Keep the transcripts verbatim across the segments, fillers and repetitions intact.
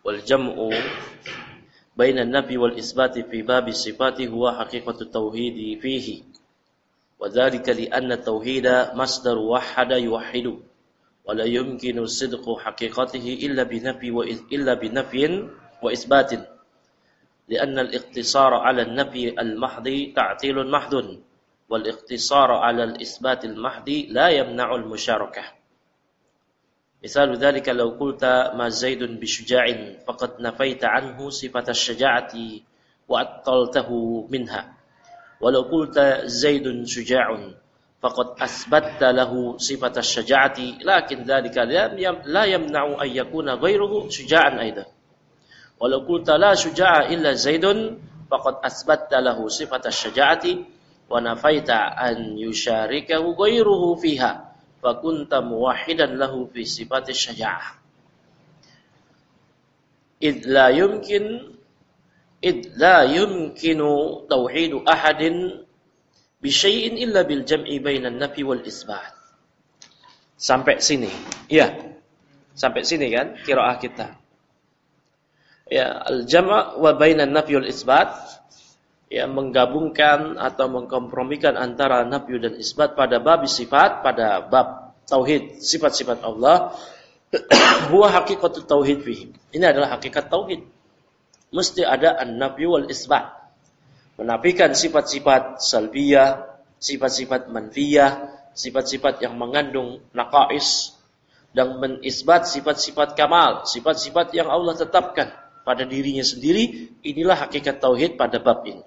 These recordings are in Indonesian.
wal jam'u baina an-nafi wal isbati fi bab sifati huwa haqiqatu tauhidi fihi. Wa dzalika li anna tauhida masdar wahhada yuwahhidu wa la yumkinu sidqu haqiqatihi illa bi nafi wa illa bi nafyin wa isbatin. لأن الاقتصار على النفي المحض تعطيل محض والاقتصار على الإثبات المحض لا يمنع المشاركة. مثال ذلك لو قلت ما زيد بشجاع فقد نفيت عنه صفة الشجاعة وأبطلته منها، ولو قلت زيد شجاع فقد أثبتت له صفة الشجاعة لكن ذلك لا يمنع أن يكون غيره شجاعا أيضا. Walau qulta la syuja'a illa Zaidun faqad asbatta lahu sifat asy-syaja'ati wa nafaita an yusyarikahu ghairuhu fiha fa kunta muwahhidan lahu fi sifati asy-syaja'ah. Id la yumkin id la yumkinu tauhidu ahadin bi syai'in illa bil jam'i bainan nafi wal isbat. Sampai sini. Ya. Sampai sini kan qiraah kita. Ya, al-jama' wa bainan nafyi wal isbat, ya, menggabungkan atau mengkompromikan antara nafyu dan isbat pada bab sifat, pada bab tauhid, sifat-sifat Allah. Huwa haqiqatut tauhid fihi. Ini adalah hakikat tauhid. Mesti ada an-nafyu wal isbat. Menafikan sifat-sifat salbiyah, sifat-sifat manfiyah, sifat-sifat yang mengandung naqais, dan menisbat sifat-sifat kamal, sifat-sifat yang Allah tetapkan pada dirinya sendiri. Inilah hakikat tauhid pada bab ini.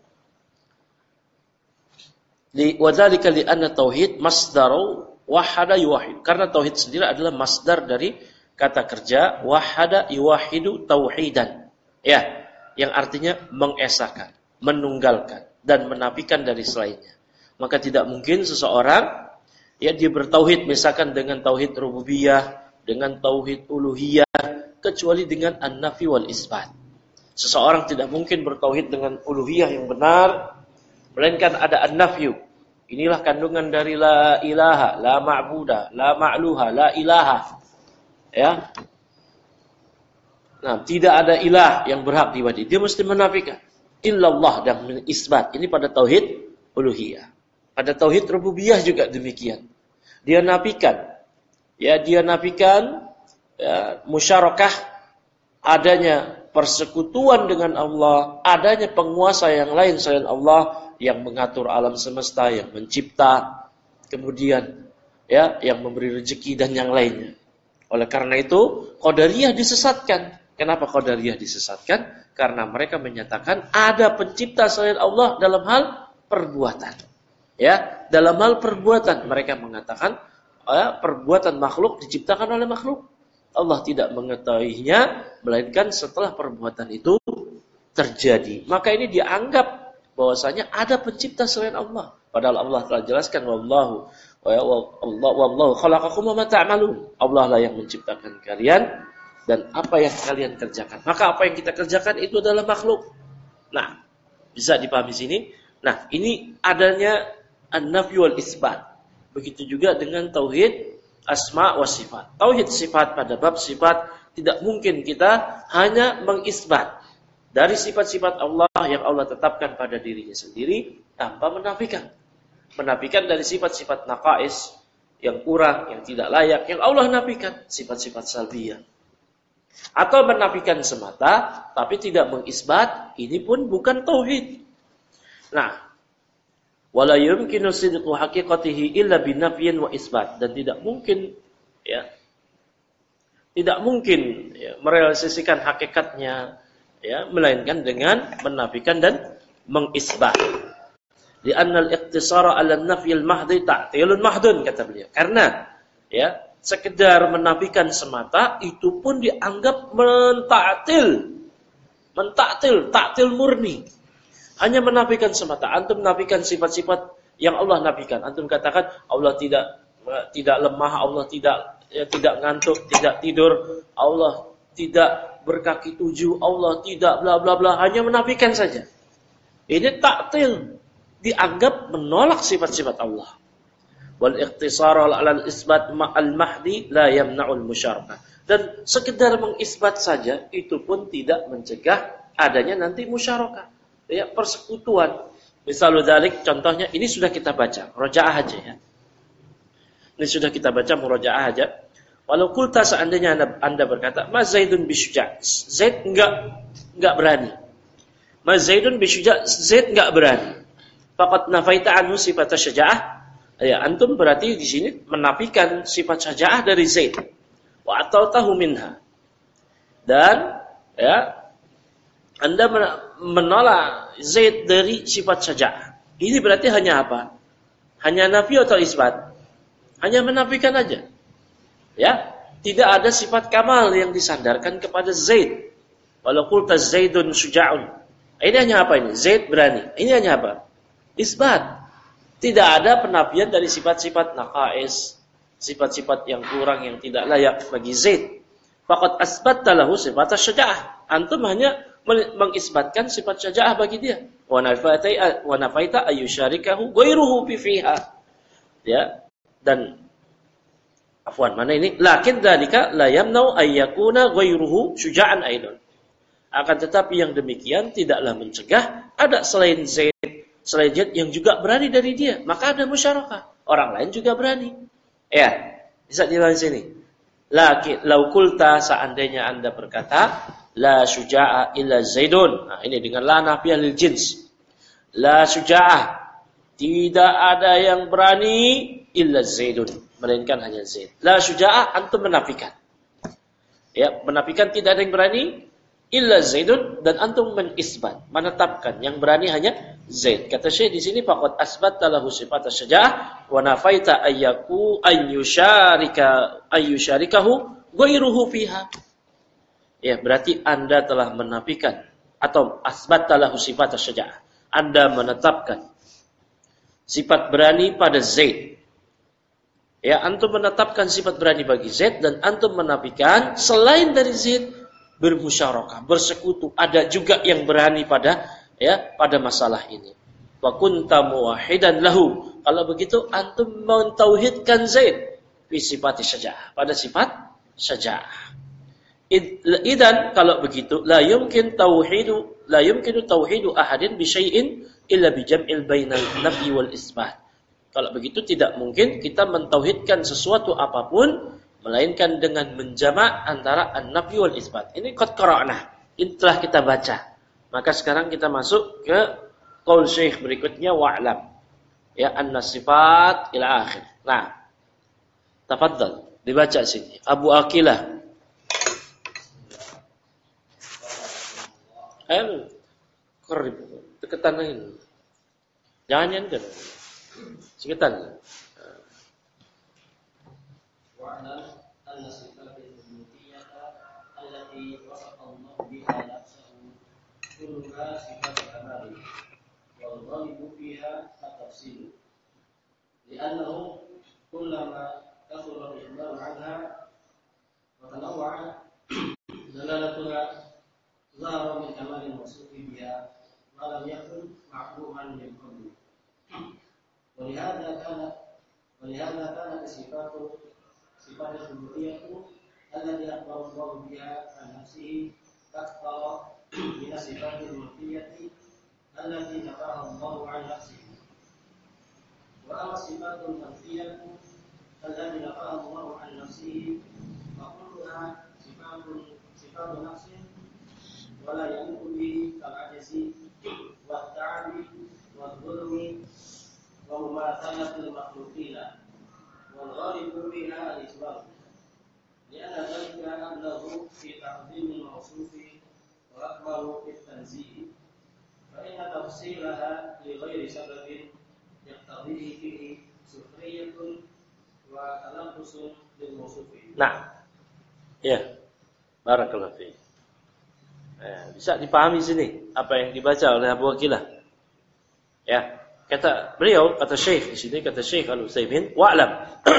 Li wadzalika li anna tauhid masdaru wahada yuwahhid. Karena tauhid sendiri adalah masdar dari kata kerja wahada yuwahhidu tauhidan. Ya, yang artinya mengesahkan, menunggalkan dan menafikan dari selainnya. Maka tidak mungkin seseorang, ya, dia bertauhid misalkan dengan tauhid rububiyah, dengan tauhid uluhiyah, kecuali dengan an-nafi wal isbat. Seseorang tidak mungkin bertauhid dengan uluhiyah yang benar, melainkan ada an-nafyu. Inilah kandungan dari la ilaha, la ma'buda, la ma'luha, la ilaha. Ya. Nah, tidak ada ilah yang berhak diibadahi. Dia mesti menafikan illallah dan isbat. Ini pada tauhid uluhiyah. Pada tauhid rububiyah juga demikian. Dia nafikan, ya, dia nafikan ya, musyarakah, adanya persekutuan dengan Allah, adanya penguasa yang lain selain Allah yang mengatur alam semesta, yang mencipta, kemudian ya, yang memberi rezeki dan yang lainnya. Oleh karena itu, Qadariyah disesatkan. Kenapa Qadariyah disesatkan? Karena mereka menyatakan ada pencipta selain Allah dalam hal perbuatan. Ya, dalam hal perbuatan mereka mengatakan ya, perbuatan makhluk diciptakan oleh makhluk. Allah tidak mengetahuinya melainkan setelah perbuatan itu terjadi. Maka ini dianggap bahwasanya ada pencipta selain Allah. Padahal Allah telah jelaskan wallahu wa wallahu khalaqakum wa ma ta'malun. Allah lah yang menciptakan kalian dan apa yang kalian kerjakan. Maka apa yang kita kerjakan itu adalah makhluk. Nah, bisa dipahami sini. Nah, ini adanya an-nafy wal isbat. Begitu juga dengan tauhid asma wa sifat. Tauhid sifat pada bab sifat tidak mungkin kita hanya mengisbat dari sifat-sifat Allah yang Allah tetapkan pada dirinya sendiri tanpa menafikan. Menafikan dari sifat-sifat naqais yang kurang, yang tidak layak, yang Allah nafikan, sifat-sifat salbiyah. Atau menafikan semata tapi tidak mengisbat, ini pun bukan tauhid. Nah, wala yumkinu sidqu haqiqatihi illa binafyin wa isbat, dan tidak mungkin ya tidak mungkin ya, merealisasikan hakikatnya ya melainkan dengan menafikan dan mengisbat. Di annal iqtisara 'ala an-nafy al-mahdhi ta'tilun mahdun, kata beliau. Karena ya sekedar menafikan semata itu pun dianggap mentaktil, mentaktil, taktil murni. Hanya menafikan semata. Antum menafikan sifat-sifat yang Allah nafikan. Antum katakan Allah tidak tidak lemah, Allah tidak ya, tidak ngantuk, tidak tidur, Allah tidak berkaki tujuh, Allah tidak bla bla bla. Hanya menafikan saja. Ini taktil, dianggap menolak sifat-sifat Allah. Wal iqtisar 'ala al-isbat ma'al mahdi la yamna'ul musyarakah. Dan sekedar mengisbat saja itu pun tidak mencegah adanya nanti musyarakah, ya, persekutuan. Misalnya dzalik, contohnya ini sudah kita baca, murojaah aja ya. Ini sudah kita baca murojaah aja. Walau kulta seandainya anda, anda berkata, Mas Zaidun bisyuja, Zaid enggak enggak berani. Mas Zaidun bisyuja, Zaid enggak berani. Faqad nafaita anhu sifat syaja'ah. Ya, antum berarti di sini menafikan sifat syaja'ah dari Zaid. Wa ataltahu minha. Dan ya, Anda menolak Zaid dari sifat syaja'ah. Ini berarti hanya apa? Hanya nafi atau isbat? Hanya menafikan aja. Ya, tidak ada sifat kamal yang disandarkan kepada Zaid. Walau qulta Zaidun syuja'un. Ini hanya apa ini? Zaid berani. Ini hanya apa? Isbat. Tidak ada penafian dari sifat-sifat naqais, sifat-sifat yang kurang yang tidak layak bagi Zaid. Faqad asbatta lahu sifat syaja'ah. Antum hanya mengisbatkan sifat syaja'ah bagi dia. Wa nafaita wa nafaita ayyusharikahu ghairuhu fi fiha. Ya, dan afwan, mana ini? Lakin dzalika la yamna'u ayyakuna ghairuhu syuja'an aidan. Akan tetapi yang demikian tidaklah mencegah ada selain Zaid, selain Zaid yang juga berani dari dia, maka ada musyarakah. Orang lain juga berani. Ya, bisa dilihat sini. Lakin lau qulta seandainya Anda berkata la syuja'a illa Zaidun. Nah, ini dengan la nafiyah lil jins. La syuja'ah, tidak ada yang berani illa Zaidun, melainkan hanya Zaid. La syuja'ah, antum menafikan. Ya, menafikan tidak ada yang berani illa Zaidun, dan antum menisbat, menetapkan yang berani hanya Zaid. Kata Syekh di sini faqad asbatta lahu sifat asy-syaja'ah wa nafaita ayyaku ayyusharika ayyusharikahu ghairuhu fiha. Ya, berarti Anda telah menafikan atau asbatta lahu sifat asy-syaja'ah. Anda menetapkan sifat berani pada Zaid. Ya, antum menetapkan sifat berani bagi Zaid dan antum menafikan selain dari Zaid bermusyarakah, bersekutu, ada juga yang berani pada ya pada masalah ini. Wa kunta muwahhidan lahu. Kalau begitu antum mentauhidkan Zaid fi sifat syaja'ah, pada sifat syaja'ah. Idan kalau begitu la yumkin tauhidu la yumkinu tauhidu ahadin bi syai'in illa bi jam'il bainal nafyi wal isbat. Kalau begitu tidak mungkin kita mentauhidkan sesuatu apapun melainkan dengan menjamak antara an-nafyi wal isbat. Ini qad qara'na, ini telah kita baca. Maka sekarang kita masuk ke qaul Syekh berikutnya wa'lam. Ya, an-sifat ila akhir. Nah, tafadhal dibaca sini. Abu Aqilah. Ayo, korib, deketan ini. Jangan nyanyi. Sekitar. واعلم أن صفات الثبوتية التي وصف الله بها نفسه كلها صفات كمال والغالب فيها التفصيل لأنه كلما كثر الإخبار عنها وتنوع دلالتها ظهر من كمال الموصوف بها ما لم يكن معلوما من قبل ولهذا كان ولهذا كانت صفات صفات الثبوتية التي أخبر الله بها عن نفسه أكثر من الصفات المنفية التي نفاها الله عن نفسه. وأما الصفات المنفية التي نفاها الله عن نفسه فكلها صفات صفات نقص ولا يليق به كالعجز والتعب والظلم ومماثلة المخلوقين والغالب بها الإثبات لأن ذلك أبلغ في تعظيم الموصوف وأكبر في التنزيه فإن تفصيلها لغير سبب يقتضيه فيه سخرية وتلبس بالموصوف. Nah, ya, barakallahu fiik. Eh, bisa dipahami sini apa yang dibaca oleh Abu Aqilah. Ya, kata beliau, kata Syekh di sini, kata Syekh Al-Utsaimin, wa'lam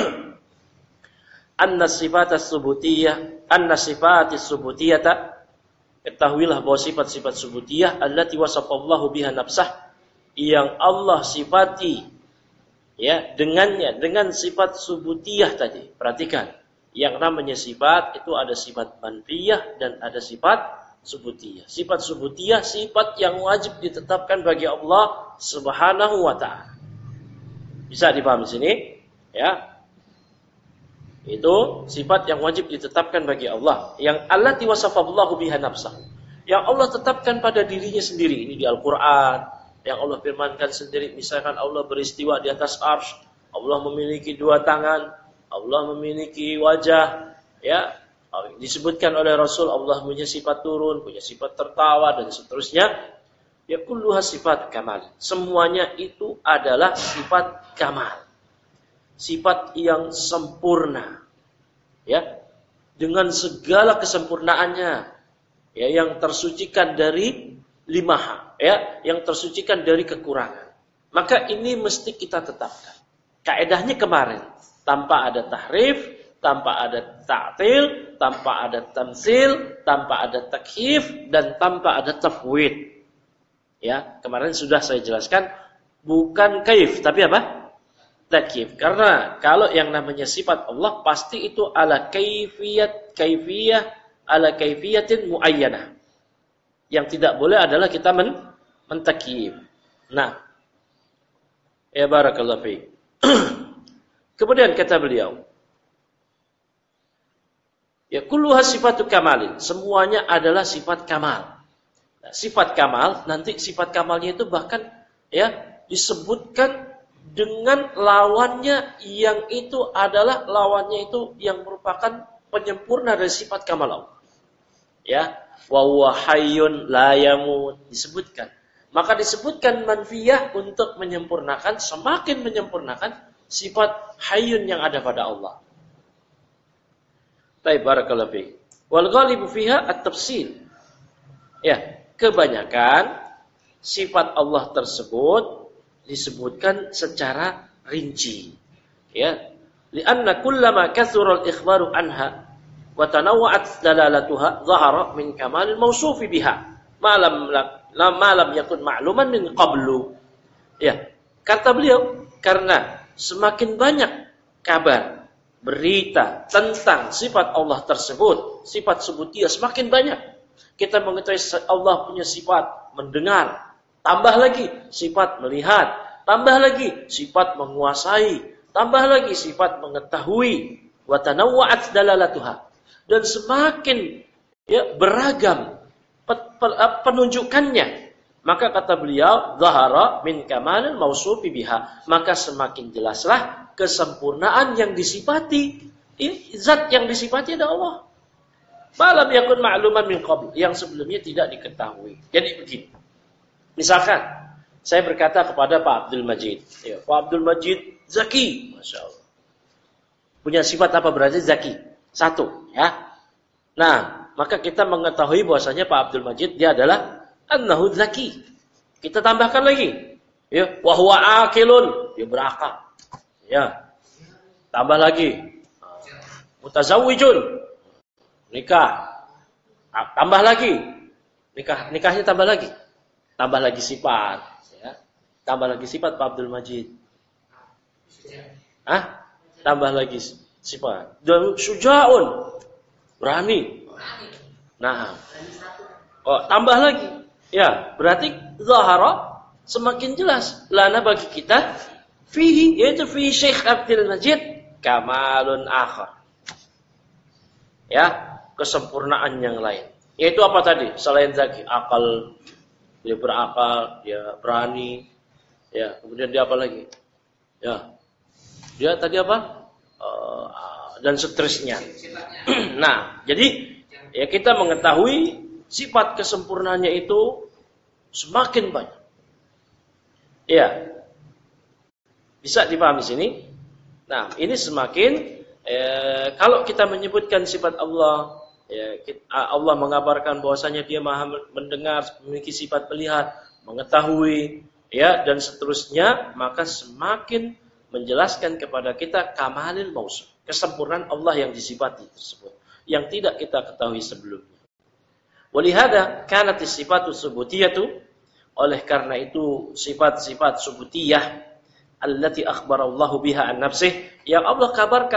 anna sifat as-subutiyah, anna sifat as-subutiyata, ketahuilah bahwa sifat-sifat subutiyah allati wasafallahu biha nafsah, yang Allah sifati ya dengannya, dengan sifat subutiyah tadi. Perhatikan, Yang namanya sifat itu ada sifat manfiyah dan ada sifat subutiyah. Sifat subutiyah sifat yang wajib ditetapkan bagi Allah Subhanahu wa taala. Bisa dipahami sini? Ya. Itu sifat yang wajib ditetapkan bagi Allah, yang allati wasafallahu biha nafsahu. Yang Allah tetapkan pada dirinya sendiri. Ini di Al-Qur'an, yang Allah firmankan sendiri, misalkan Allah beristiwa di atas arsy, Allah memiliki dua tangan, Allah memiliki wajah, ya. Disebutkan oleh Rasul Allah punya sifat turun, punya sifat tertawa dan seterusnya. Ya kulluha sifat kamal. Semuanya itu adalah sifat kamal. Sifat yang sempurna, ya, dengan segala kesempurnaannya, ya, yang tersucikan dari limaha, ya, yang tersucikan dari kekurangan. Maka ini mesti kita tetapkan. Kaedahnya kemarin, tanpa ada tahrif, tanpa ada ta'til, tanpa ada tamtsil, tanpa ada takyif, dan tanpa ada tafwid. Ya, kemarin sudah saya jelaskan, bukan kaif, tapi apa? Takyif. Karena kalau yang namanya sifat Allah pasti itu ala kaifiyat, kaifiyah, ala kaifiyatin muayyanah. Yang tidak boleh adalah kita men mentakyif. Nah, ya barakallahu fiik. Kemudian kata beliau, ya kulluha sifatu kamalin, semuanya adalah sifat kamal. Nah, sifat kamal, nanti sifat kamalnya itu bahkan ya disebutkan dengan lawannya, yang itu adalah lawannya itu yang merupakan penyempurna dari sifat kamal Allah. Ya, wa huwa hayyun la yamut disebutkan. Maka disebutkan manfiyah untuk menyempurnakan, semakin menyempurnakan sifat hayyun yang ada pada Allah. Baik, barakallahu fiik. Wal ghalibu fiha at-tafsil. Ya, kebanyakan sifat Allah tersebut disebutkan secara rinci, ya, lianna kullama kathura al-ikhbaru anha wa tanawwa'at dalalatuha dhahara min kamal al-mawsuf biha ma lam ma lam yakun ma'luman min qablu. Ya, kata beliau, karena semakin banyak kabar, berita tentang sifat Allah tersebut, sifat subutiyah semakin banyak. Kita mengetahui Allah punya sifat mendengar, tambah lagi sifat melihat, tambah lagi sifat menguasai, tambah lagi sifat mengetahui, wa tanawwa'at dalalatuha, dan semakin ya beragam penunjukannya. Maka kata beliau, zahara min kamalil mausufi biha, maka semakin jelaslah kesempurnaan yang disifati, zat yang disifati adalah Allah. Malam yakun ma'luman min qabl, yang sebelumnya tidak diketahui. Jadi begini. Misalkan saya berkata kepada Pak Abdul Majid, ya, Pak Abdul Majid zaki, masya Allah. Punya sifat apa berarti zaki? Satu, ya. Nah, maka kita mengetahui bahwasanya Pak Abdul Majid dia adalah annahu zaki. Kita tambahkan lagi, ya, wa huwa akilun, dia berakal. Ya. Tambah lagi. Mutazawwijun, nikah. Tambah lagi. Nikah, nikahnya tambah lagi. Tambah lagi sifat, ya. Tambah lagi sifat Pak Abdul Majid. Hah? Tambah lagi sifat. Dan syuja'un, berani. Nah. Oh, tambah lagi. Ya, berarti zahara semakin jelas lana bagi kita fihi, yaitu fi Syekh Abdul Majid kamalun akhar. Ya, kesempurnaan yang lain. Yaitu apa tadi? Selain zaki, akal, dia berakal, dia berani, ya. Kemudian dia apa lagi? Ya, dia tadi apa? Uh, dan seterusnya. Nah, jadi ya kita mengetahui sifat kesempurnaannya itu semakin banyak. Ya, bisa dipahami sini. Nah, ini semakin eh, kalau kita menyebutkan sifat Allah, ya, kita, Allah mengabarkan bahwasanya Dia Maha mendengar, memiliki sifat melihat, mengetahui, ya, dan seterusnya, maka semakin menjelaskan kepada kita kamalil mausuf, kesempurnaan Allah yang disifati tersebut, yang tidak kita ketahui sebelumnya. Walihada kanat sifatu subutiyatu, oleh karena itu sifat-sifat subutiyah allati akhbarallahu biha an nafsih, yang Allah kabarkan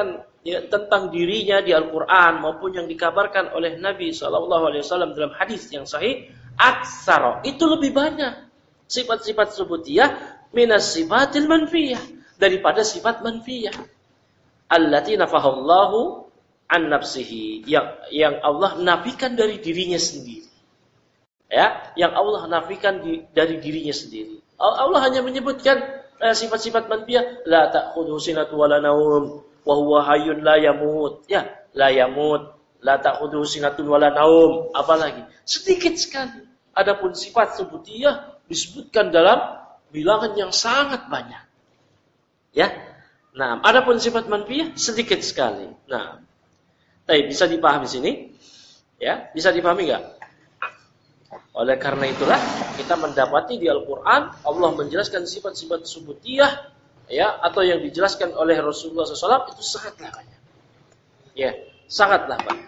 ya, tentang dirinya di Al-Quran maupun yang dikabarkan oleh Nabi shallallahu alaihi wasallam dalam hadis yang sahih, aksara, itu lebih banyak sifat-sifat subutiyah minas sifatil manfiyah, daripada sifat manfiyah. Allati nafahallahu an nafsihi, yang yang Allah nafikan dari dirinya sendiri. Ya, yang Allah nafikan di, dari dirinya sendiri. Allah hanya menyebutkan eh, sifat-sifat manfiyah, la ta'khudhu sinatun wala naum wa huwa hayyun la yamut. Ya, la yamut, la ta'khudhu sinatun wala naum, apalagi sedikit sekali. Adapun sifat subutiyah disebutkan dalam bilangan yang sangat banyak. Ya. Nah, adapun sifat manfiyah sedikit sekali. Nah, tapi bisa dipahami sini? Ya, bisa dipahami enggak? Oleh karena itulah kita mendapati di Al-Quran Allah menjelaskan sifat-sifat subutiyah, ya, atau yang dijelaskan oleh Rasulullah shallallahu alaihi wasallam itu sangatlah banyak. Ya, sangatlah banyak.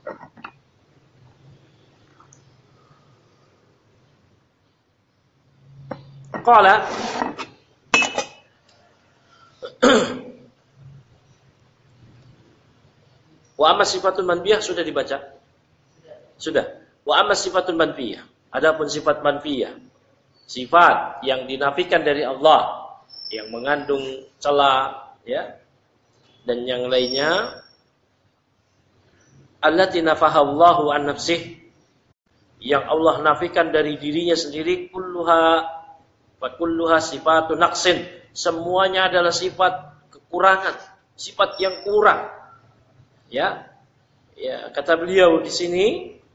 Qala wa amma sifatul manfiyah sudah dibaca? Sudah. Wa amma sifatul manfiyah, adapun sifat manfiyah, sifat yang dinafikan dari Allah, yang mengandung cela, ya, dan yang lainnya, allati nafahallahu an nafsih, yang Allah nafikan dari dirinya sendiri, kulluha wa kulluha sifatu naqsin, semuanya adalah sifat kekurangan, sifat yang kurang. Ya. Ya, kata beliau di sini,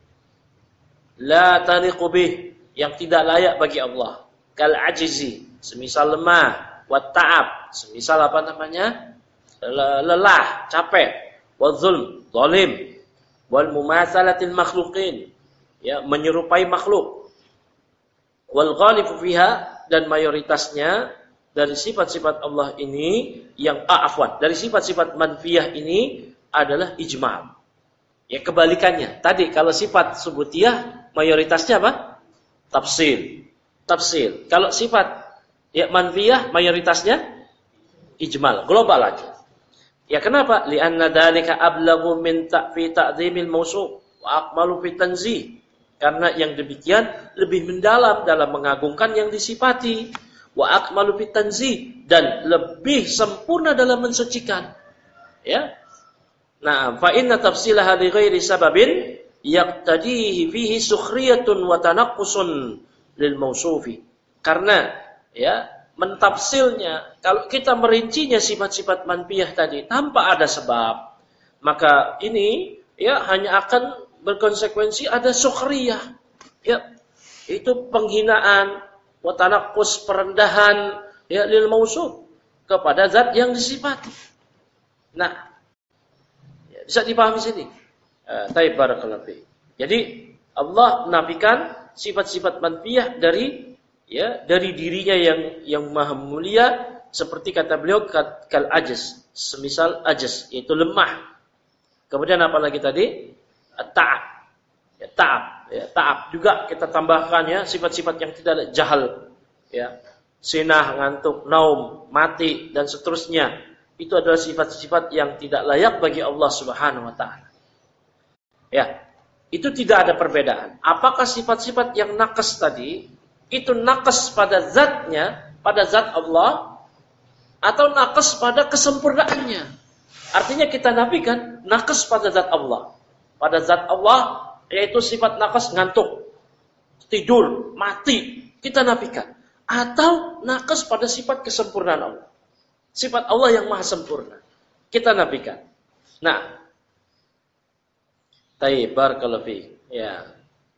la taliqu bih, yang tidak layak bagi Allah. Kal ajizi, semisal lemah, wa ta'ab, semisal apa namanya? lelah, capek, wa zulm, zalim, wal mumatsalatil makhluqin, ya, menyerupai makhluk. Wal ghalifu fiha, dan mayoritasnya dari sifat-sifat Allah ini yang ah, afwan, dari sifat-sifat manfiyah ini adalah ijmal. Ya, kebalikannya. Tadi kalau sifat subutiyah mayoritasnya apa? Tafsil. Tafsil. Kalau sifat ya manfiyah mayoritasnya ijmal, global aja. Ya, kenapa? Li'anna dzalika ablaghu min ta'fi ta'dhimil mawsuf wa akmalu fi tanzih. Karena yang demikian lebih mendalam dalam mengagungkan yang disifati, wa akmalu fit tanzih, dan lebih sempurna dalam mensucikan. Ya. Nah, fa inna tafsilaha li ghairi sababin yaqtadihi fihi sukhriyatun wa tanaqqusun lil mausufi. Karena ya, mentafsilnya, kalau kita merincinya sifat-sifat manfiyah tadi tanpa ada sebab, maka ini ya hanya akan berkonsekuensi ada sukhriyah, ya, itu penghinaan, wa tanaqqus, perendahan, ya, lil mausuf, kepada zat yang disifati. Nah, ya, bisa dipahami sini. Uh, Taib barakallahu fi. Jadi Allah menafikan sifat-sifat manfiyah dari ya dari dirinya yang yang maha mulia, seperti kata beliau kal ajaz, semisal ajaz, yaitu lemah. Kemudian apa lagi tadi? Ta'ab, ya, ta'ab, ya, ta'ab juga kita tambahkan ya sifat-sifat yang tidak ada, jahal, ya, sinah, ngantuk, naum, mati dan seterusnya. Itu adalah sifat-sifat yang tidak layak bagi Allah Subhanahu wa taala. Ya, itu tidak ada perbedaan. Apakah sifat-sifat yang naqas tadi itu naqas pada zatnya, pada zat Allah, atau naqas pada kesempurnaannya? Artinya kita nafikan naqas pada zat Allah. Pada zat Allah, yaitu sifat naqas, ngantuk, tidur, mati, kita nafikan. Atau naqas pada sifat kesempurnaan Allah. Sifat Allah yang maha sempurna, kita nafikan. Nah, tayyib barakallahu fiik. Ya.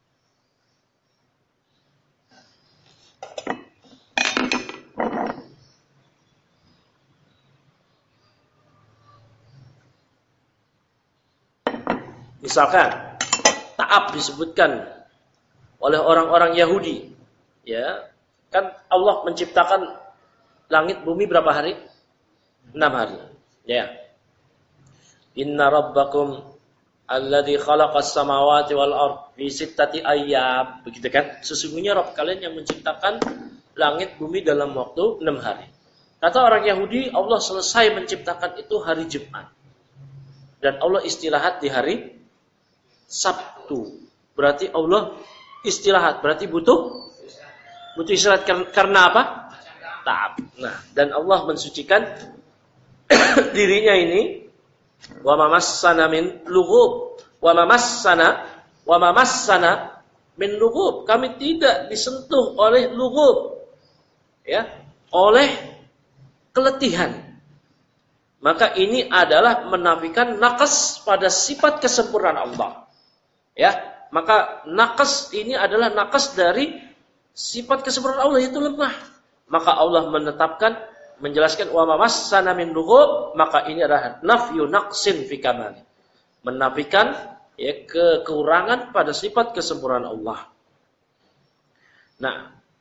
Misalkan ta'ab disebutkan oleh orang-orang Yahudi, ya, kan Allah menciptakan langit bumi berapa hari? Enam hari. Ya. Inna rabbakum alladzi khalaqas samawati wal ard fi sittati ayyam. Begitu kan? Sesungguhnya Rabb kalian yang menciptakan langit bumi dalam waktu enam hari. Kata orang Yahudi, Allah selesai menciptakan itu hari Jumat. dan Allah istirahat di hari Sabtu. Berarti Allah istirahat, berarti butuh butuh istirahat karena apa? Ta'ab. Nah, dan Allah mensucikan dirinya ini, wa mamassana min lughub, wa mamassana wa mamassana min lughub. Kami tidak disentuh oleh lughub, ya, oleh keletihan. Maka ini adalah menafikan naqas pada sifat kesempurnaan Allah. Ya, maka naqas ini adalah naqas dari sifat kesempurnaan Allah, itu lemah. Maka Allah menetapkan, menjelaskan wa mamassana min lughub, maka ini adalah nafyu naqsin fi kamal. Menafikan ya kekurangan pada sifat kesempurnaan Allah. Nah,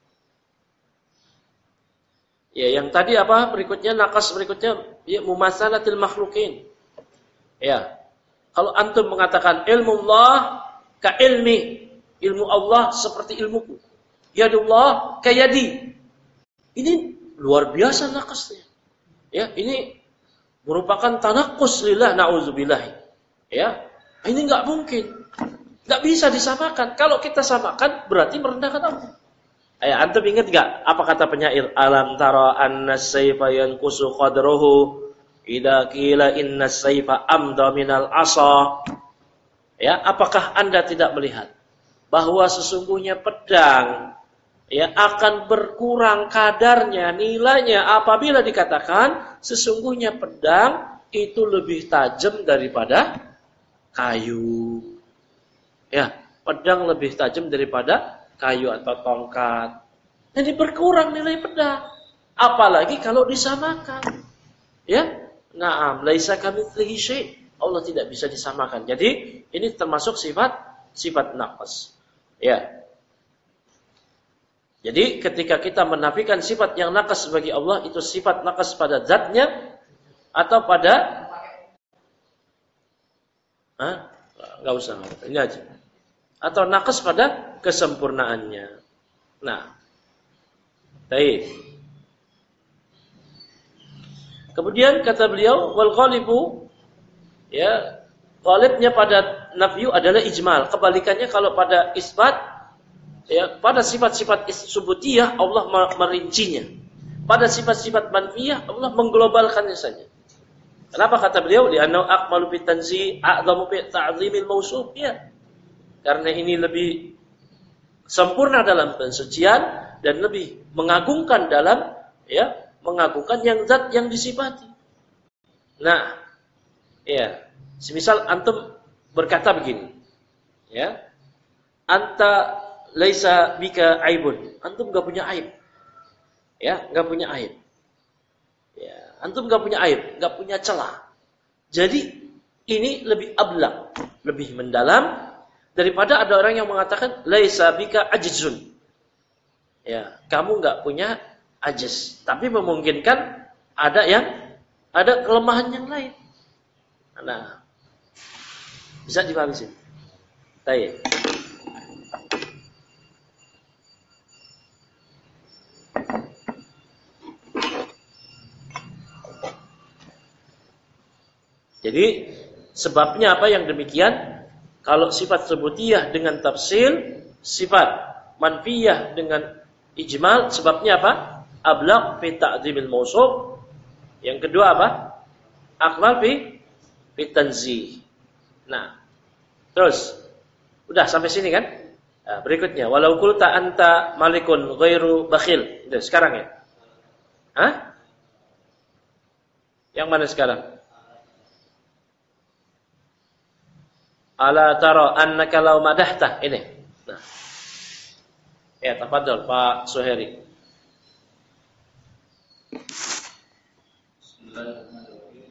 ya yang tadi apa berikutnya, naqas berikutnya ya mumatsalatil makhluqin. Ya. Kalau antum mengatakan ilmu Allah ka ilmi, ilmu Allah seperti ilmuku. Yadullah ka yadi. Ini luar biasa naqasnya. Ya, ini merupakan tanaqqus lillah na'udzubillah. Ya. Ini enggak mungkin. Enggak bisa disamakan. Kalau kita samakan berarti merendahkan Allah. Eh, antum ingat enggak apa kata penyair? Alam tara anna sayfa yanqusu qadruhu idza qila inna sayfa amda minal asa. Ya, apakah Anda tidak melihat bahwa sesungguhnya pedang ya akan berkurang kadarnya, nilainya apabila dikatakan sesungguhnya pedang itu lebih tajam daripada kayu. Ya, pedang lebih tajam daripada kayu atau tongkat. Jadi berkurang nilai pedang. Apalagi kalau disamakan. Ya, na'am, laisa kamitslihi syai'. Allah tidak bisa disamakan. Jadi ini termasuk sifat sifat naqs. Ya. Jadi ketika kita menafikan sifat yang naqas bagi Allah, itu sifat naqas pada zatnya atau pada Hah? Enggak usah, ini aja. Atau naqas pada kesempurnaannya. Nah. Baik. Kemudian kata beliau wal ghalibu, ya, ghalibnya pada nafyu adalah ijmal. Kebalikannya kalau pada isbat, ya, pada sifat-sifat subutiyah Allah merincinya. Pada sifat-sifat manfiyah Allah mengglobalkannya saja. Kenapa kata beliau? Li'annahu akmalu fi tanzih a'dhamu fi ta'zimil mawsuf. Ya. Karena ini lebih sempurna dalam pensucian dan lebih mengagungkan dalam ya, mengagungkan yang zat yang disifati. Nah, ya, semisal antum berkata begini, ya. Anta laisa bika aibun. Antum enggak punya aib. Ya, enggak punya aib. Ya, antum enggak punya aib, enggak punya celah. Jadi ini lebih ablaq, lebih mendalam daripada ada orang yang mengatakan laisa bika ajzun. Ya, kamu enggak punya ajz, tapi memungkinkan ada yang ada kelemahan yang lain. Nah, bisa dipahami sih. Baik. Jadi sebabnya apa yang demikian? Kalau sifat subutiyah dengan tafsil, sifat manfiyah dengan ijmal, sebabnya apa? Ablaq fi ta'dhimil mawsuf. Yang kedua apa? Akmal fi fi tanzih. Nah, terus udah sampai sini kan? Nah, berikutnya walau qulta anta malikun ghairu bakhil. Udah sekarang ya? Hah? Yang mana sekarang? Ala tara annaka law madahta, ini. Nah. Ya, tafadhol Pak Suheri. Bismillahirrahmanirrahim.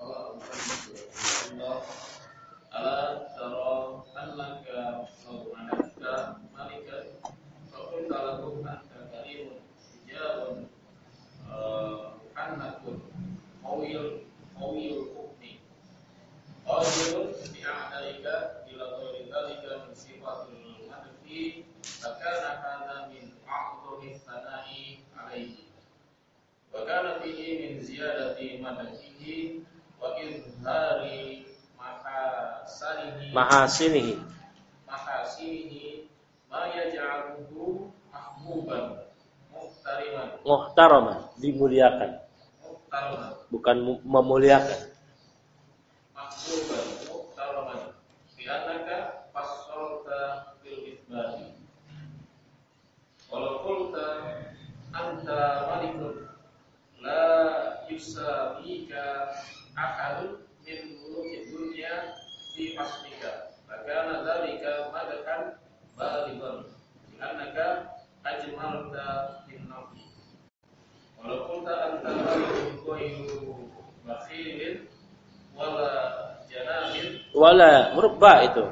Ala tara annaka law madahta malikan faqul lahu anta karimun hijabun annakun qawiyul qawiyul hukmi qadirun bi'a'dalika ila ghairi dzalika min sifatil madhi fakana hadza min a'dhamis sana'i alaihi wa kana fihi min ziyadati madhihi wa izhari mahasinihi mahasinihi ma yaj'aluhu mahbuban muhtariman muhtaraman dimuliakan muhtaraman bukan memuliakan mahbuban muhtaraman bi annaka fassalta bil itsbati walau qulta anta malikun la yusabika ahadun min mulukid dunya fi aslika fakana dzalika madakan balighan bi annaka ajmalta bin nafi walau qulta anta malikun ghairu bakhilin wala janahin wala murba itu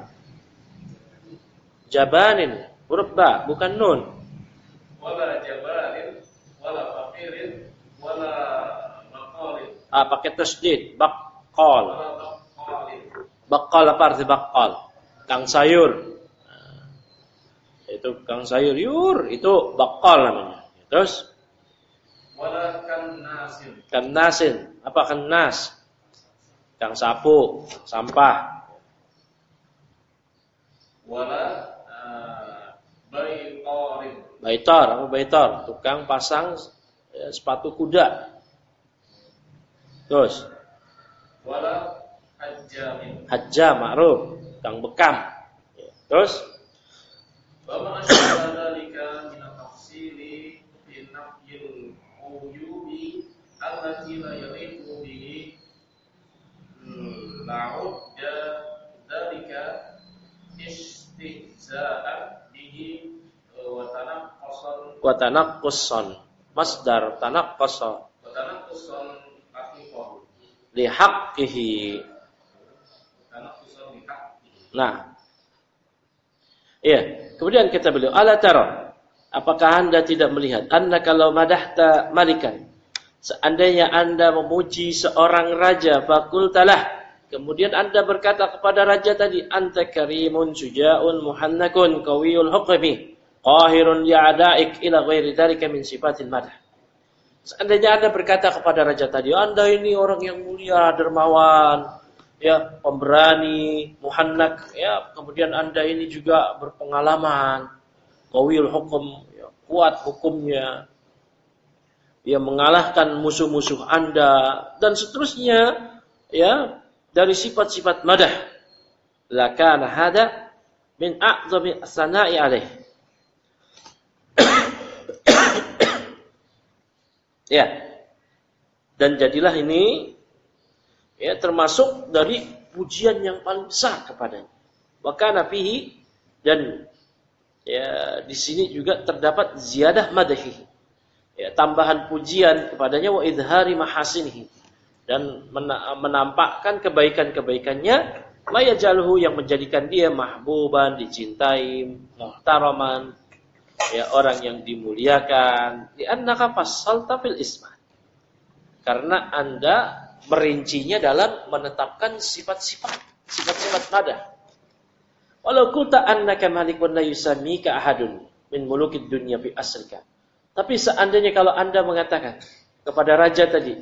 jabanin murba bukan nun wala jabarin wala faqirin wala maqalin ah pakai tasdid baqal wala maqalin baqal apa arti baqal kang sayur nah, itu kang sayur yur itu baqal namanya terus wala kan nasin kan nasin apa kan nas kang sapu sampah wala uh, baitorin baitor apa baitor tukang pasang ya, sepatu kuda terus wala hajjamin hajjah ma'ruf kang bekam ya. Terus wa ma asyabaha dzalika min at-tafsili fi nafyil uyubi allati la yaliqu bihi la'udda dzalika istihza'an bihi wa tanaqqasan wa tanaqqussan masdar tanaqqasa wa tanaqqasan haqiqahu li haqqihi. tanaqqasan li haqqihi. Nah, iya. Kemudian kata beliau, ala tara, apakah anda tidak melihat, anda kalau madahta malikan, seandainya anda memuji seorang raja, fakultalah, kemudian anda berkata kepada raja tadi, anta karimun suja'un muhannakun qawiyul hukmi qahirun ya'da'ik ila ghairi dzalika min sifatil madah. Seandainya anda berkata kepada raja tadi, anda ini orang yang mulia, dermawan, ya, pemberani, muhannak, ya, kemudian anda ini juga berpengalaman, qawiyul hukum, ya, kuat hukumnya, ya, mengalahkan musuh-musuh anda dan seterusnya, ya, dari sifat-sifat madah. Lakana hada min a'zami as-sana'i alaih. Ya. Dan jadilah ini ya termasuk dari pujian yang paling besar kepadanya. Wa kana fihi, dan ya di sini juga terdapat ziyadah madhi. Ya, tambahan pujian kepadanya wa idhari mahasinihi, dan menampakkan kebaikan-kebaikannya, la yajalhu, yang menjadikan dia mahbuban, dicintai, muhtaraman, ya, orang yang dimuliakan, di annaka fassalta fil ismat, karena anda merincinya dalam menetapkan sifat-sifat sifat-sifat madah. Walau qulta annaka malikun la yusammika ahadun min mulukid dunya fi asrika, tapi seandainya kalau anda mengatakan kepada raja tadi,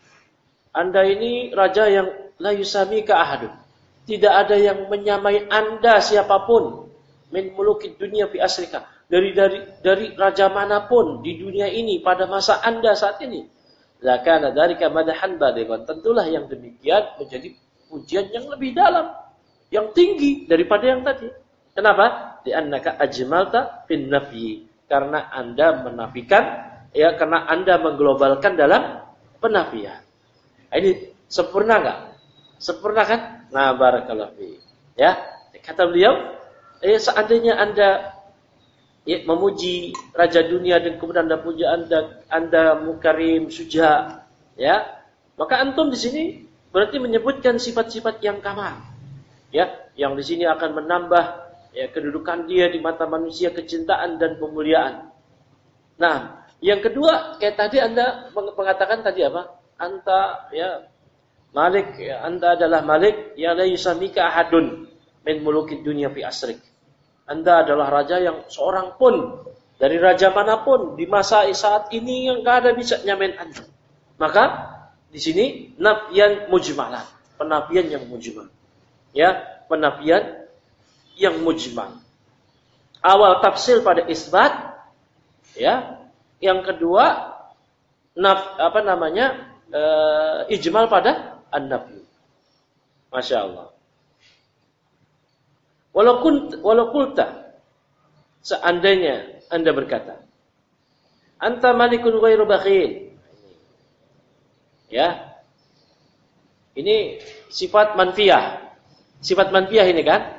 anda ini raja yang la yusammika ahadun, tidak ada yang menyamai anda siapapun, min mulukid dunya fi asrika, dari dari dari raja manapun di dunia ini pada masa anda saat ini, lakana dzalika madahan balighan, tentulah yang demikian menjadi pujian yang lebih dalam, yang tinggi daripada yang tadi. Kenapa? Di annaka ajmalta fin nafyi, karena anda menafikan, ya, karena anda mengglobalkan dalam penafian. Ini sempurna enggak? Sempurna kan? Nah, barakallahu fi. Ya, kata beliau, eh, seandainya anda ya, memuji raja dunia dan kemudian anda puji anda anda mukarim, suja, ya, maka antum di sini berarti menyebutkan sifat-sifat yang kamal, ya, yang di sini akan menambah, ya, kedudukan dia di mata manusia, kecintaan dan pemuliaan. Nah, yang kedua, kayak tadi anda mengatakan tadi apa? Anta, ya, Malik, ya, anda adalah Malik, ya, la yusamika ahadun min mulukid dunya fi asrik. Anda adalah raja yang seorang pun dari raja manapun di masa saat ini yang enggak ada bisa nyamain Anda. Maka di sini nafyan mujmalan, penafian yang mujmal. ya, penafian yang mujmal. Awal tafsil pada isbat, ya. Yang kedua, naf, apa namanya, e, ijmal pada an-nafyu. Masya Allah. Walaupun walaupulta, seandainya Anda berkata, anta malikun ghairu bakhil. Ya. Ini sifat manfiyah. Sifat manfiyah ini kan?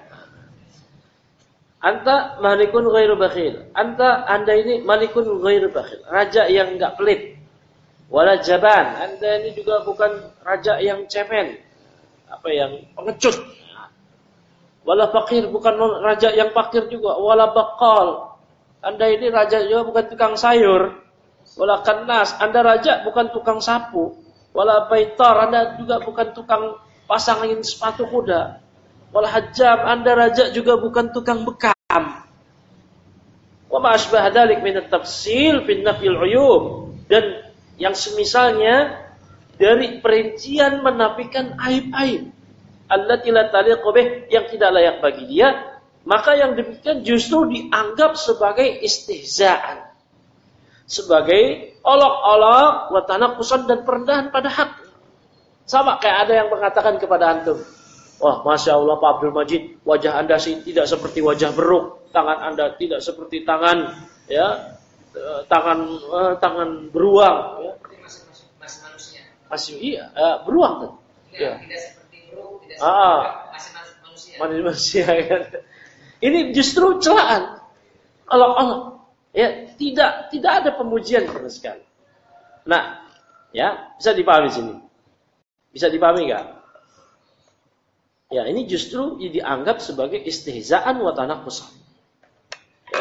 Anta malikun ghairu bakhil. Anta Anda ini malikun ghairu bakhil. Raja yang enggak pelit. Wala jaban. Anda ini juga bukan raja yang cemen. Apa yang pengecut. Wala fakir, bukan raja yang fakir juga. Wala bakal. Anda ini raja juga bukan tukang sayur. Wala kannas, Anda raja bukan tukang sapu. Wala baitar, Anda juga bukan tukang pasangin sepatu kuda. Wala hajjam, Anda raja juga bukan tukang bekam. Wa ma asbah dzalik min at-tafsil fi nafyil uyub. Dan yang semisalnya dari perincian menafikan aib-aib. Allati la taliqu bih, yang tidak layak bagi dia, maka yang demikian justru dianggap sebagai istihzaan, sebagai olok-olok, wa tanaqqusan dan perendahan pada hak. Sama kayak ada yang mengatakan kepada antum, wah, Masya Allah Pak Abdul Majid, wajah Anda sih tidak seperti wajah beruk, tangan Anda tidak seperti tangan, ya, tangan eh, tangan beruang, ya. Masih, masih, masih manusia. Masih iya, eh, beruang kan? Tidak, Ya. tidak seperti beruk, tidak Ah, seperti masih manusia. manusia kan. Ini justru celaan, olok-olok, ya, tidak tidak ada pemujian sama sekali. Nah, ya, bisa dipahami sini, bisa dipahami nggak? Ya, ini justru dianggap sebagai istihzaan wa tanaqqusan. Ya.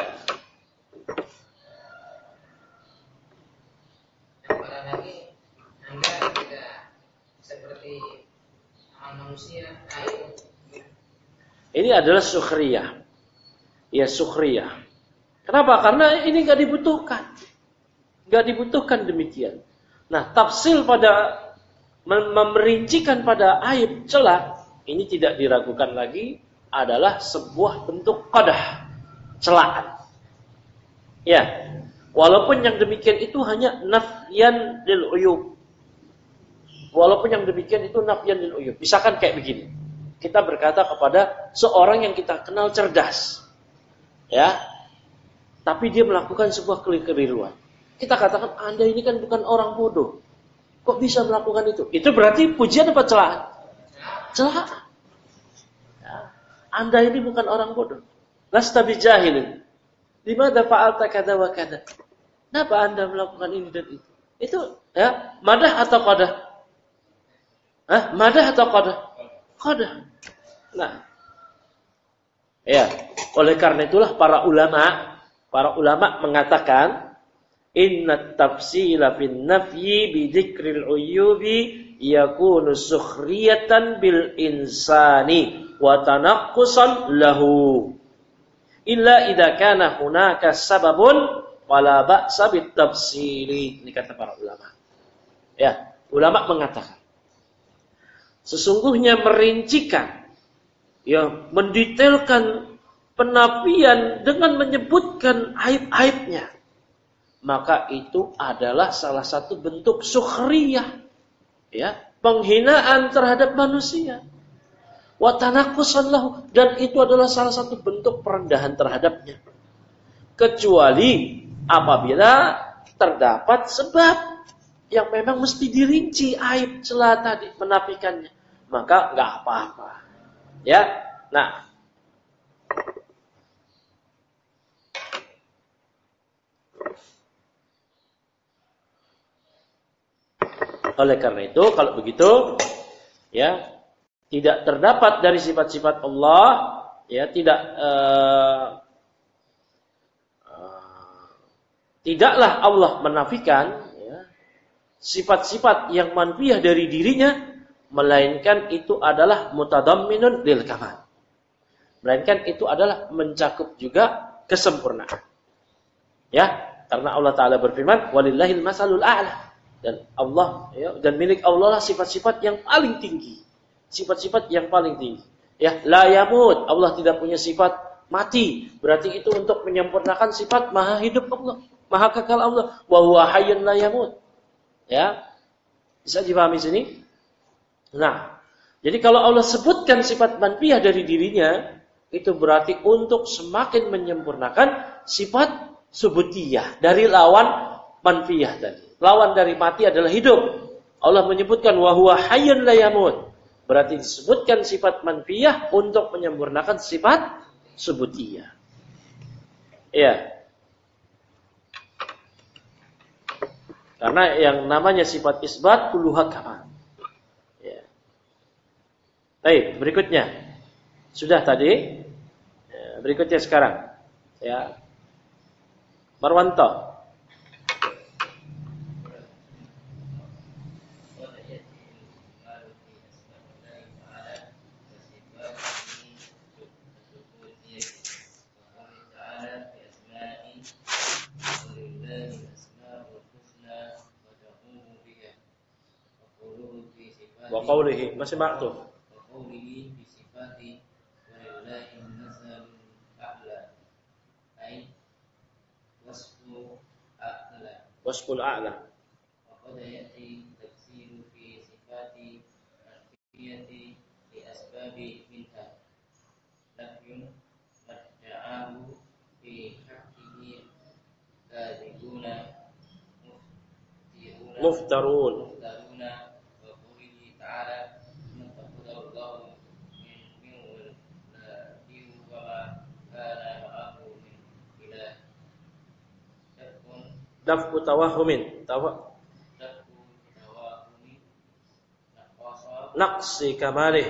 Apalagi Anda tidak seperti manusia. Ini adalah sukhriyah. Ya, sukhriyah. Kenapa? Karena ini nggak dibutuhkan. Nggak dibutuhkan demikian. Nah, tafsil pada memerincikan pada aib celah, ini tidak diragukan lagi adalah sebuah bentuk qadah, celaan. Ya, walaupun yang demikian itu hanya nafyan lil uyub. Walaupun yang demikian itu nafyan lil uyub. Misalkan kayak begini. Kita berkata kepada seorang yang kita kenal cerdas. Ya. Tapi dia melakukan sebuah kekeliruan. Kita katakan, Anda ini kan bukan orang bodoh. Kok bisa melakukan itu? Itu berarti pujian apa celaan? Celaan. Ya. Anda ini bukan orang bodoh. Lasta bijahilin. Limadza fa'alta kadza wa kadza? Kenapa Anda melakukan ini dan itu? Itu ya, madah atau qadah? Hah? Madah atau qadah? Qadah. Nah. Ya, oleh karena itulah para ulama, para ulama mengatakan inna tafsila fin nafyi bi dzikril uyubi yakunu sukhriyatan bil insani wa tanaqqusan lahu illa idza kana hunaka sababun wala ba'sa bit tafsili. Ini kata para ulama. Ya, ulama mengatakan sesungguhnya merincikan, ya, mendetailkan penafian dengan menyebutkan aib-aibnya, maka itu adalah salah satu bentuk sukhriyah, ya, penghinaan terhadap manusia. Wa tanaqqusan lahu, dan itu adalah salah satu bentuk perendahan terhadapnya. Kecuali apabila terdapat sebab yang memang mesti dirinci aib celah tadi, menafikannya, maka enggak apa-apa. Ya. Nah, oleh karena itu, kalau begitu, ya, tidak terdapat dari sifat-sifat Allah, ya, tidak uh, uh, tidaklah Allah menafikan, ya, sifat-sifat yang manfiyah dari dirinya, melainkan itu adalah mutadamminun lil kamal. Melainkan itu adalah mencakup juga kesempurnaan. Ya, karena Allah Ta'ala berfirman, walillahil masalul a'la. Dan Allah, ya, dan milik Allah lah sifat-sifat yang paling tinggi. Sifat-sifat yang paling tinggi. Ya, la yamut. Allah tidak punya sifat mati. Berarti itu untuk menyempurnakan sifat maha hidup Allah, maha kekal Allah. Wa huwa hayyun la yamut. Ya. Bisa dipahami sini? Nah, jadi kalau Allah sebutkan sifat manfiyah dari dirinya, itu berarti untuk semakin menyempurnakan sifat subutiyah dari lawan manfiyah tadi. Lawan dari mati adalah hidup. Allah menyebutkan wa huwa hayyun la yamut. Berarti disebutkan sifat manfiyah untuk menyempurnakan sifat subutiyah. Iya. Karena yang namanya sifat isbat kulluha kamal. Ya. Baik, berikutnya. Sudah tadi. Ya, berikutnya sekarang. Ya. Marwanto. Wa qawlihi masih maktub. Wa qawlihi bi sifati walillahi an-nasalul a'la. Ai wasfu a'la. Wasful a'la. Wa qad ya'ti tafsiru fi sifati al-fiyati li asbabi minha. Lakin marja'ahu fi haqqihi kadhibuna muftarun. Daf'u tawahumin tawa naqsi kamalih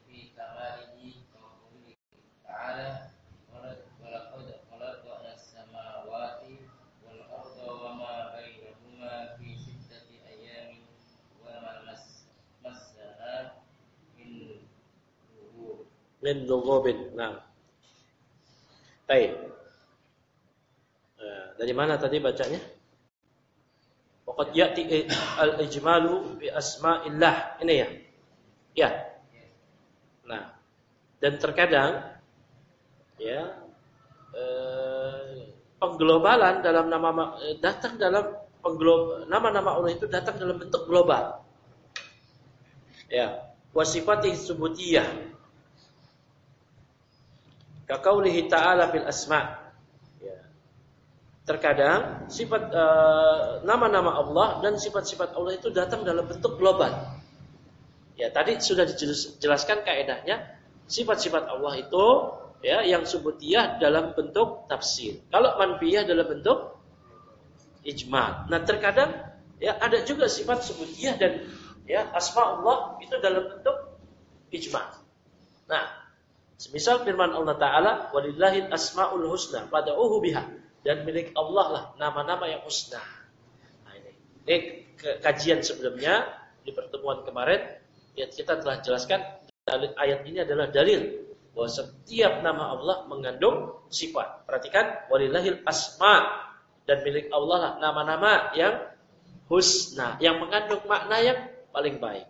min lughubin. Nah. Baik. Nah, dari mana tadi bacanya? Waqad ya'ti al-ijmalu bi asma'illah. Ini ya. Ya. Nah, dan terkadang ya eh, pengglobalan dalam nama datang dalam pengglob nama-nama Allah itu datang dalam bentuk global. Ya, wa sifatih subutiyah. Ka qaulihi ta'ala fil asma'. Terkadang sifat uh, nama-nama Allah dan sifat-sifat Allah itu datang dalam bentuk global. Ya, tadi sudah dijelaskan kaidahnya, sifat-sifat Allah itu ya yang subutiyah dalam bentuk tafsir. Kalau manfiyah dalam bentuk ijma'. Nah, terkadang ya ada juga sifat subutiyah dan ya asma Allah itu dalam bentuk ijma'. Nah, semisal firman Allah Ta'ala, walillahil asma'ul husna fad'uhu biha. Dan milik Allah lah nama-nama yang husna. Nah, ini. Ini kajian sebelumnya di pertemuan kemarin ya kita telah jelaskan dalil ayat ini adalah dalil bahwa setiap nama Allah mengandung sifat. Perhatikan walillahil asma, dan milik Allah lah nama-nama yang husna yang mengandung makna yang paling baik.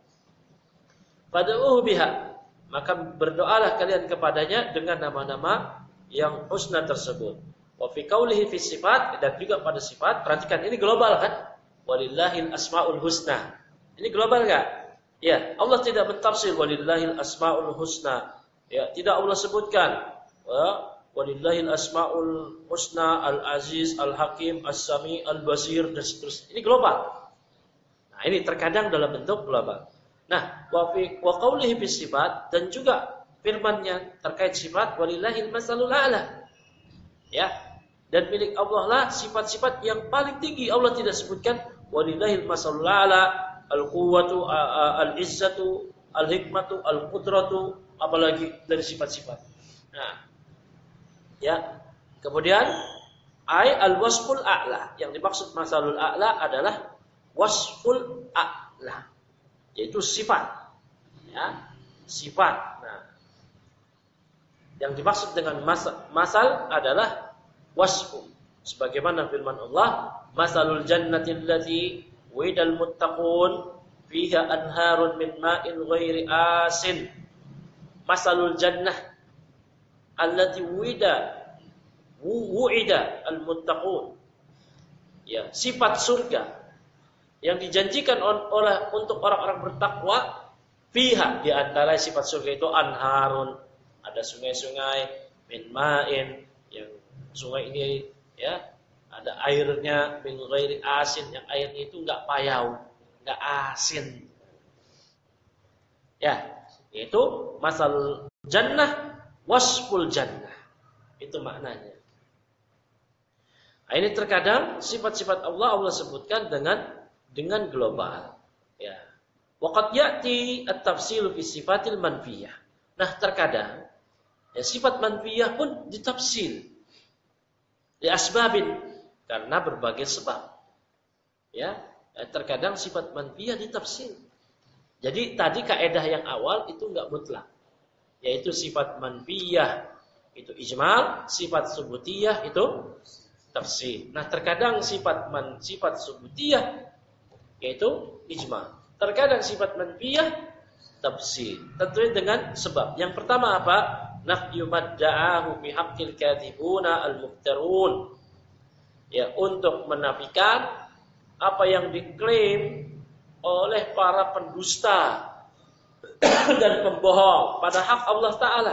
Fad'uhu biha, maka berdoalah kalian kepadanya dengan nama-nama yang husna tersebut. Wa fi qaulihi fi sifat, dan juga pada sifat. Perhatikan ini global kan? Walillahil asmaul husna. Ini global enggak? Ya, Allah tidak mentafsir walillahil asmaul husna. Ya, tidak Allah sebutkan walillahil asmaul husna al-aziz, al-hakim, as-sami, al-basir dan seterusnya. Ini global. Nah, ini terkadang dalam bentuk global. Nah, wa fi wa qaulihi fi sifat, dan juga firman-Nya terkait sifat walillahil masalul a'la. Ya. Dan milik Allah lah sifat-sifat yang paling tinggi. Allah tidak sebutkan walillahil masalul a'la, al-quwwatu, al-izzatu, al-hikmatu, al-qudratu, apalagi dari sifat-sifat. Nah, ya. Kemudian ay al-wasful a'la. Yang dimaksud masalul a'la adalah wasful a'la, yaitu sifat. Ya, sifat. Nah, yang dimaksud dengan masal, masal adalah wasfu, sebagaimana firman Allah, masalul jannati allati widal muttaqun fiha anharun min ma'in ghairi asin. masalul jannah allati wu'ida wu'ida al-muttaqun. Ya, sifat surga yang dijanjikan oleh untuk orang-orang bertakwa, fiha, di antara sifat surga itu anharun, ada sungai-sungai, min ma'in, yang sungai ini ya ada airnya min ghairi asin, yang airnya itu enggak payau, enggak asin. Ya, itu masal jannah wasful jannah. Itu maknanya. Nah, ini terkadang sifat-sifat Allah Allah sebutkan dengan dengan global. Ya. Waqad ya'ti at-tafsilu fi sifatil manfiyah. Nah, terkadang ya, sifat manfiyah pun ditafsir li asbabin, karena berbagai sebab. Ya, terkadang sifat manfiyah ditafsir. Jadi tadi kaidah yang awal itu enggak mutlak. Yaitu sifat manfiyah itu ijmal, sifat subutiyah itu tafsir. Nah, terkadang sifat man sifat subutiyah yaitu ijmal. Terkadang sifat manfiyah tafsir. Tentunya dengan sebab. Yang pertama apa? Nafyu madda'ahu fi haqqil kadhibuna al-muftarun. Ya, untuk menafikan apa yang diklaim oleh para pendusta dan pembohong pada hak Allah Ta'ala.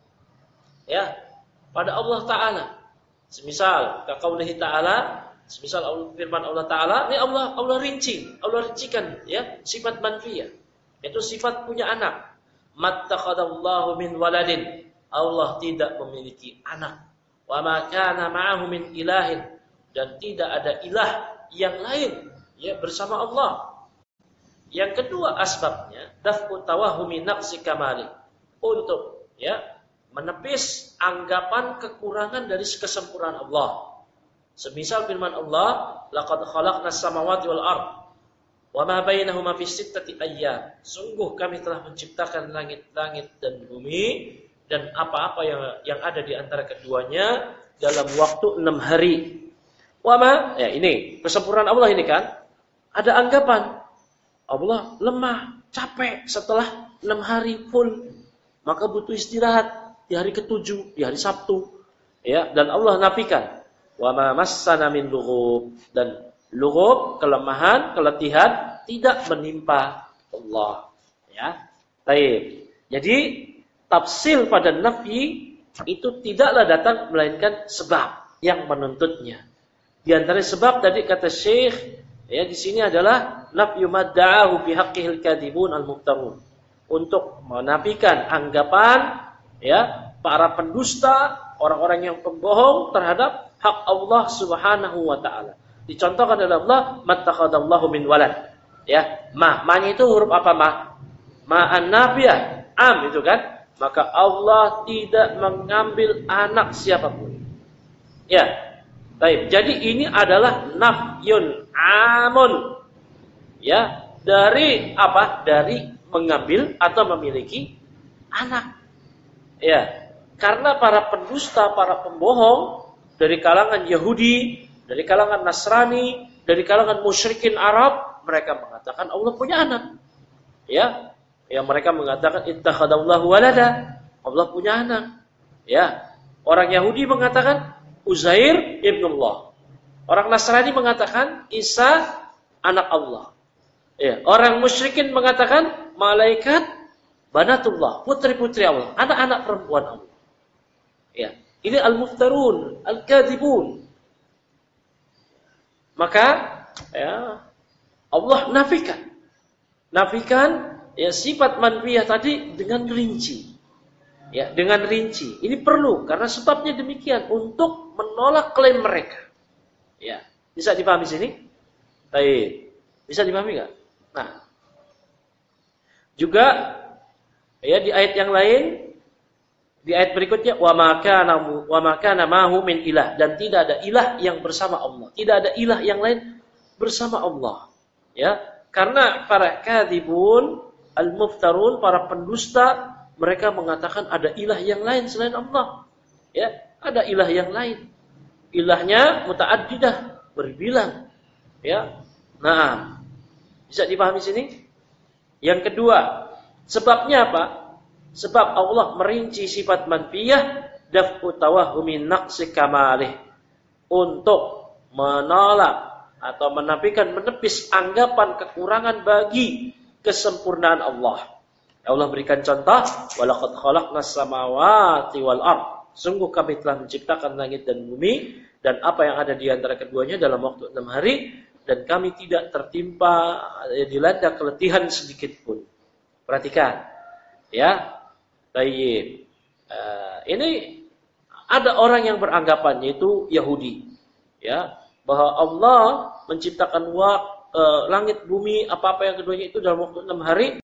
Ya, pada Allah Ta'ala. Semisal kaqaulihi ta'ala, semisal firman Allah Ta'ala, ini Allah Allah rinci, Allah rincikan ya sifat manfiyah, yaitu sifat punya anak. Mattakhadallahu min waladin, Allah tidak memiliki anak. Wa ma kana ma'ahu min ilahin, dan tidak ada ilah yang lain ya bersama Allah. Yang kedua asbabnya daf'u tawahumi naqsi kamali, untuk ya menepis anggapan kekurangan dari kesempurnaan Allah. Semisal firman Allah, laqad khalaqnas samawati wal ard wa ma bainahuma fi sittati ayyam. Sungguh kami telah menciptakan langit-langit dan bumi dan apa-apa yang yang ada di antara keduanya dalam waktu enam hari. Wa ma, ya ini kesempurnaan Allah ini kan. Ada anggapan Allah lemah, capek setelah enam hari full, maka butuh istirahat di hari ketujuh, di hari Sabtu. Ya, dan Allah nafikan, wa ma massana min lughub, dan lughub, kelemahan, keletihan tidak menimpa Allah. Ya. Baik. Jadi tafsir pada nafi itu tidaklah datang melainkan sebab yang menuntutnya. Di antara sebab tadi kata Syekh ya di sini adalah nafyu madda'ahu fi haqqihil kadhibun al-muftarun, untuk menafikan anggapan ya para pendusta, orang-orang yang pembohong terhadap hak Allah Subhanahu wa taala. Dicontohkan oleh Allah, mattakhadallahu min walad. Ya, ma, ma-nya itu huruf apa ma? Ma an-nafiyah, am itu kan? Maka Allah tidak mengambil anak siapapun. Ya. Baik, jadi ini adalah nafyun amun. Ya, dari apa? Dari mengambil atau memiliki anak. Ya, karena para pendusta, para pembohong dari kalangan Yahudi, dari kalangan Nasrani, dari kalangan musyrikin Arab, mereka mengatakan Allah punya anak. Ya, ya mereka mengatakan ittakhadallahu walada, Allah punya anak. Ya, orang Yahudi mengatakan Uzair ibnullah. Orang Nasrani mengatakan Isa anak Allah. Ya, orang musyrikin mengatakan malaikat banatullah, putri-putri Allah, anak-anak perempuan Allah. Ya, ini al-muftarun, al-kadhibun. Maka ya Allah nafikan. Nafikan ya sifat manfiyah tadi dengan rinci. Ya, dengan rinci. Ini perlu karena sebabnya demikian untuk menolak klaim mereka. Ya, bisa dipahami sini? Baik. Bisa dipahami enggak? Nah. Juga ya di ayat yang lain, di ayat berikutnya wa ma kana wa ma kana ma'hu min ilah, dan tidak ada ilah yang bersama Allah. Tidak ada ilah yang lain bersama Allah. Ya, karena para kadzibun, al-muftarun, para pendusta, mereka mengatakan ada ilah yang lain selain Allah. Ya, ada ilah yang lain. Ilahnya muta'addidah, berbilang. Ya. Nah, bisa dipahami sini? Yang kedua, sebabnya apa? Sebab Allah merinci sifat manfiyah daf'u tawahhumin naqsi kamalih, untuk menolak atau menafikan, menepis anggapan kekurangan bagi kesempurnaan Allah. Allah berikan contoh, walaqad khalaqnas samawati wal ard. Sungguh kami telah menciptakan langit dan bumi dan apa yang ada di antara keduanya dalam waktu enam hari, dan kami tidak tertimpa dilanda keletihan sedikit pun. Perhatikan, ya. Baik. Uh, ini ada orang yang beranggapan, yaitu Yahudi, ya, bahwa Allah menciptakan wak, uh, langit bumi apa-apa yang keduanya itu dalam waktu enam hari.